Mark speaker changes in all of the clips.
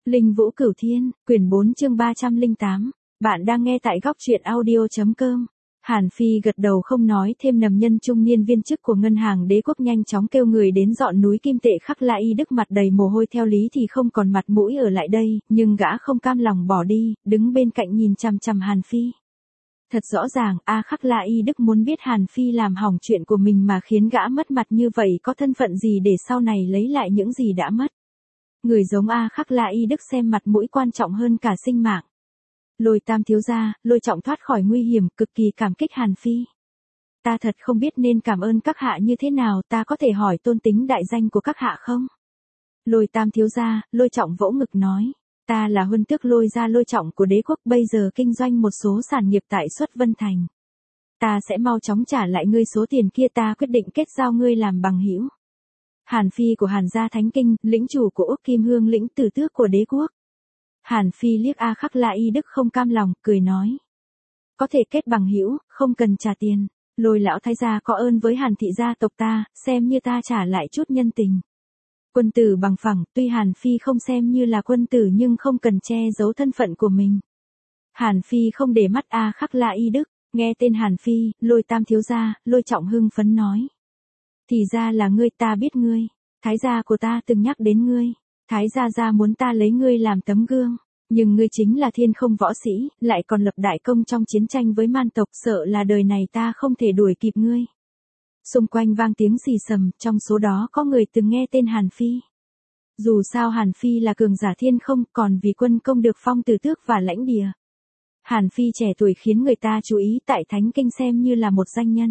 Speaker 1: Linh Vũ Cửu Thiên, quyển 4 chương 308. Bạn đang nghe tại góc truyện audio.com. Hàn Phi gật đầu không nói thêm. Nầm nhân trung niên viên chức của ngân hàng đế quốc nhanh chóng kêu người đến dọn núi kim tệ. Khắc La Y Đức mặt đầy mồ hôi, theo lý thì không còn mặt mũi ở lại đây, nhưng gã không cam lòng bỏ đi, đứng bên cạnh nhìn chằm chằm Hàn Phi. Thật rõ ràng, Khắc La Y Đức muốn biết Hàn Phi làm hỏng chuyện của mình mà khiến gã mất mặt như vậy có thân phận gì để sau này lấy lại những gì đã mất. Người giống Khắc La Y Đức xem mặt mũi quan trọng hơn cả sinh mạng. Lôi Tam thiếu gia, Lôi Trọng thoát khỏi nguy hiểm, cực kỳ cảm kích Hàn Phi. Ta thật không biết nên cảm ơn các hạ như thế nào, ta có thể hỏi tôn tính đại danh của các hạ không? Lôi Tam thiếu gia, Lôi Trọng vỗ ngực nói. Ta là huân tước Lôi gia Lôi Trọng của đế quốc, bây giờ kinh doanh một số sản nghiệp tại Xuất Vân Thành. Ta sẽ mau chóng trả lại ngươi số tiền kia, ta quyết định kết giao ngươi làm bằng hữu. Hàn Phi của Hàn gia Thánh Kinh, lĩnh chủ của Úc Kim Hương lĩnh tử tước của đế quốc. Hàn Phi liếc Khắc La Y Đức không cam lòng, cười nói. Có thể kết bằng hữu, không cần trả tiền. Lôi lão thái gia có ơn với Hàn thị gia tộc ta, xem như ta trả lại chút nhân tình. Quân tử bằng phẳng, tuy Hàn Phi không xem như là quân tử nhưng không cần che giấu thân phận của mình. Hàn Phi không để mắt Khắc La Y Đức, nghe tên Hàn Phi, Lôi Tam thiếu gia, Lôi Trọng hưng phấn nói. Thì ra là ngươi, ta biết ngươi. Thái gia của ta từng nhắc đến ngươi. Thái gia muốn ta lấy ngươi làm tấm gương. Nhưng ngươi chính là thiên không võ sĩ, lại còn lập đại công trong chiến tranh với man tộc, sợ là đời này ta không thể đuổi kịp ngươi. Xung quanh vang tiếng xì xầm, trong số đó có người từng nghe tên Hàn Phi. Dù sao Hàn Phi là cường giả thiên không, còn vì quân công được phong tử tước và lãnh địa. Hàn Phi trẻ tuổi khiến người ta chú ý tại Thánh Kinh, xem như là một danh nhân.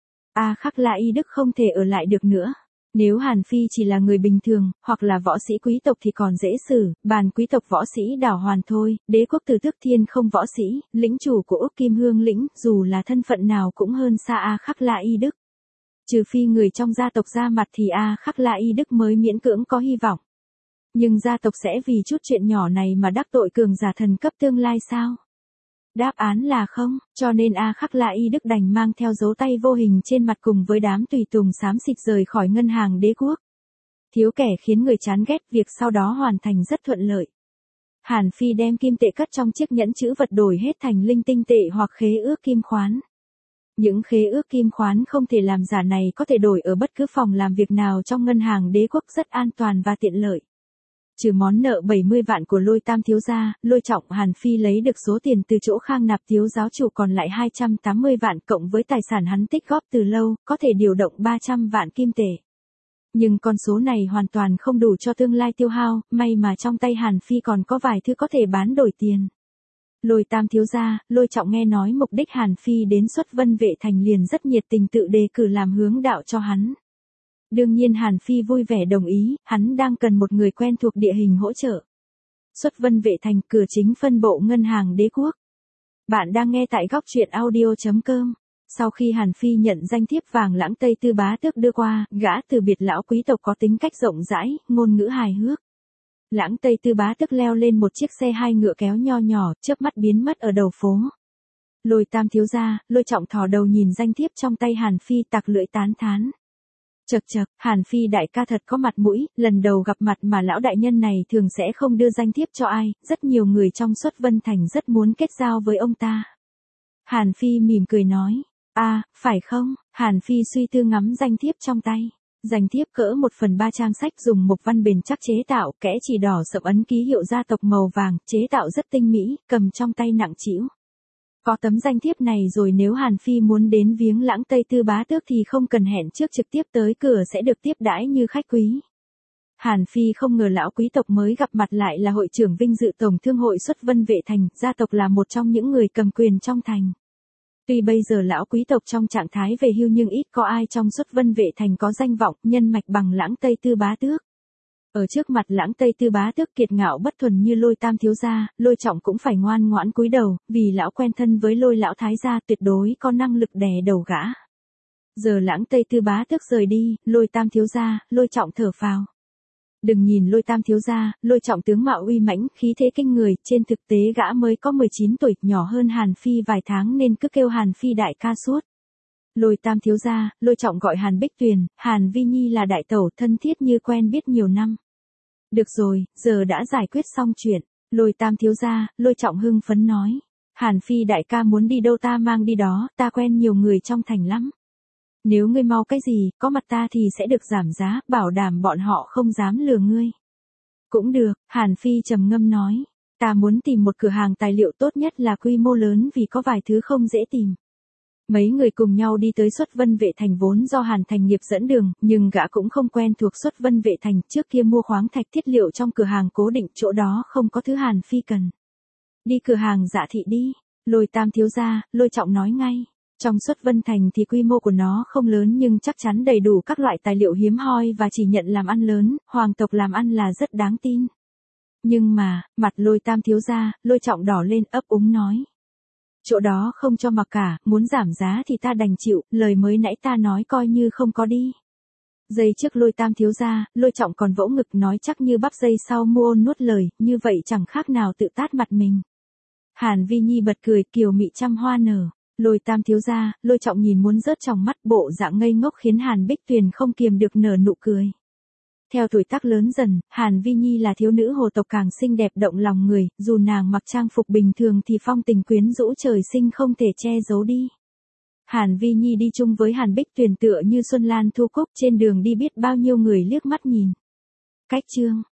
Speaker 1: Khắc La Y Đức không thể ở lại được nữa. Nếu Hàn Phi chỉ là người bình thường, hoặc là võ sĩ quý tộc thì còn dễ xử, bàn quý tộc võ sĩ đảo hoàn thôi, đế quốc tử tước thiên không võ sĩ, lĩnh chủ của Úc Kim Hương lĩnh, dù là thân phận nào cũng hơn xa Khắc La Y Đức. Trừ phi người trong gia tộc ra mặt thì Khắc La Y Đức mới miễn cưỡng có hy vọng. Nhưng gia tộc sẽ vì chút chuyện nhỏ này mà đắc tội cường giả thần cấp tương lai sao? Đáp án là không, cho nên Khắc La Y Đức đành mang theo dấu tay vô hình trên mặt cùng với đám tùy tùng xám xịt rời khỏi ngân hàng đế quốc. Thiếu kẻ khiến người chán ghét, việc sau đó hoàn thành rất thuận lợi. Hàn Phi đem kim tệ cất trong chiếc nhẫn chữ vật đổi hết thành linh tinh tệ hoặc khế ước kim khoán. Những khế ước kim khoán không thể làm giả này có thể đổi ở bất cứ phòng làm việc nào trong ngân hàng đế quốc, rất an toàn và tiện lợi. Trừ món nợ 70 vạn của Lôi Tam thiếu gia, Lôi Trọng, Hàn Phi lấy được số tiền từ chỗ Khang Nạp thiếu giáo chủ còn lại 280 vạn, cộng với tài sản hắn tích góp từ lâu, có thể điều động 300 vạn kim tệ. Nhưng con số này hoàn toàn không đủ cho tương lai tiêu hao, may mà trong tay Hàn Phi còn có vài thứ có thể bán đổi tiền. Lôi Tam thiếu gia, Lôi Trọng nghe nói mục đích Hàn Phi đến Xuất Vân Vệ Thành liền rất nhiệt tình tự đề cử làm hướng đạo cho hắn. Đương nhiên Hàn Phi vui vẻ đồng ý, hắn đang cần một người quen thuộc địa hình hỗ trợ. Xuất Vân Vệ Thành, cửa chính phân bộ ngân hàng đế quốc. Bạn đang nghe tại góc truyện audio.com. Sau khi Hàn Phi nhận danh thiếp vàng Lãng Tây Tư bá tước đưa qua, gã từ biệt lão quý tộc có tính cách rộng rãi, ngôn ngữ hài hước. Lãng Tây Tư bá tước leo lên một chiếc xe hai ngựa kéo nho nhỏ, chớp mắt biến mất ở đầu phố. Lôi Tam thiếu gia, Lôi Trọng thò đầu nhìn danh thiếp trong tay Hàn Phi, tặc lưỡi tán thán. Chậc chậc, Hàn Phi đại ca thật có mặt mũi, lần đầu gặp mặt mà lão đại nhân này thường sẽ không đưa danh thiếp cho ai, rất nhiều người trong Xuất Vân Thành rất muốn kết giao với ông ta. Hàn Phi mỉm cười nói, phải không? Hàn Phi suy tư ngắm danh thiếp trong tay. Danh thiếp cỡ 1/3 trang sách dùng mộc văn bền chắc chế tạo, kẽ chỉ đỏ sậm ấn ký hiệu gia tộc màu vàng, chế tạo rất tinh mỹ, cầm trong tay nặng trĩu. Có tấm danh thiếp này rồi, nếu Hàn Phi muốn đến viếng Lãng Tây Tư bá tước thì không cần hẹn trước, trực tiếp tới cửa sẽ được tiếp đãi như khách quý. Hàn Phi không ngờ lão quý tộc mới gặp mặt lại là hội trưởng vinh dự Tổng Thương hội Xuất Vân Vệ Thành, gia tộc là một trong những người cầm quyền trong thành. Tuy bây giờ lão quý tộc trong trạng thái về hưu nhưng ít có ai trong Xuất Vân Vệ Thành có danh vọng, nhân mạch bằng Lãng Tây Tư bá tước. Ở trước mặt Lãng Tây Tư bá tước kiệt ngạo bất thuần như Lôi Tam thiếu gia, Lôi Trọng cũng phải ngoan ngoãn cúi đầu, vì lão quen thân với Lôi lão thái gia, tuyệt đối có năng lực đè đầu gã. Giờ Lãng Tây Tư bá tước rời đi, Lôi Tam thiếu gia, Lôi Trọng thở phào. Đừng nhìn Lôi Tam thiếu gia, Lôi Trọng tướng mạo uy mãnh, khí thế kinh người, trên thực tế gã mới có 19 tuổi, nhỏ hơn Hàn Phi vài tháng nên cứ kêu Hàn Phi đại ca suốt. Lôi Tam thiếu gia, Lôi Trọng gọi Hàn Bích Tuyền, Hàn Vi Nhi là đại tẩu, thân thiết như quen biết nhiều năm. Được rồi, giờ đã giải quyết xong chuyện. Lôi Tam thiếu gia, Lôi Trọng hưng phấn nói. Hàn Phi đại ca muốn đi đâu ta mang đi đó, ta quen nhiều người trong thành lắm. Nếu ngươi mau cái gì, có mặt ta thì sẽ được giảm giá, bảo đảm bọn họ không dám lừa ngươi. Cũng được, Hàn Phi trầm ngâm nói. Ta muốn tìm một cửa hàng tài liệu tốt nhất là quy mô lớn vì có vài thứ không dễ tìm. Mấy người cùng nhau đi tới Xuất Vân Vệ Thành vốn do Hàn Thành Nghiệp dẫn đường, nhưng gã cũng không quen thuộc Xuất Vân Vệ Thành, trước kia mua khoáng thạch thiết liệu trong cửa hàng cố định, chỗ đó không có thứ Hàn Phi cần. Đi cửa hàng Dạ Thị đi, Lôi Tam thiếu gia, Lôi Trọng nói ngay. Trong Xuất Vân Thành thì quy mô của nó không lớn nhưng chắc chắn đầy đủ các loại tài liệu hiếm hoi và chỉ nhận làm ăn lớn, hoàng tộc làm ăn là rất đáng tin. Nhưng mà, mặt Lôi Tam thiếu gia, Lôi Trọng đỏ lên ấp úng nói. Chỗ đó không cho mặc cả, muốn giảm giá thì ta đành chịu, lời mới nãy ta nói coi như không có đi. Giây trước Lôi Tam thiếu gia, Lôi Trọng còn vỗ ngực nói chắc như bắp, giây sau Mu Ôn nuốt lời, như vậy chẳng khác nào tự tát mặt mình. Hàn Vi Nhi bật cười, kiều mị trăm hoa nở. Lôi Tam thiếu gia, Lôi Trọng nhìn muốn rớt trong mắt, bộ dạng ngây ngốc khiến Hàn Bích Tuyền không kiềm được nở nụ cười. Theo tuổi tác lớn dần, Hàn Vi Nhi là thiếu nữ hồ tộc càng xinh đẹp động lòng người, dù nàng mặc trang phục bình thường thì phong tình quyến rũ trời sinh không thể che giấu đi. Hàn Vi Nhi đi chung với Hàn Bích Tuyền tựa như xuân lan thu cúc, trên đường đi biết bao nhiêu người liếc mắt nhìn. Cách chương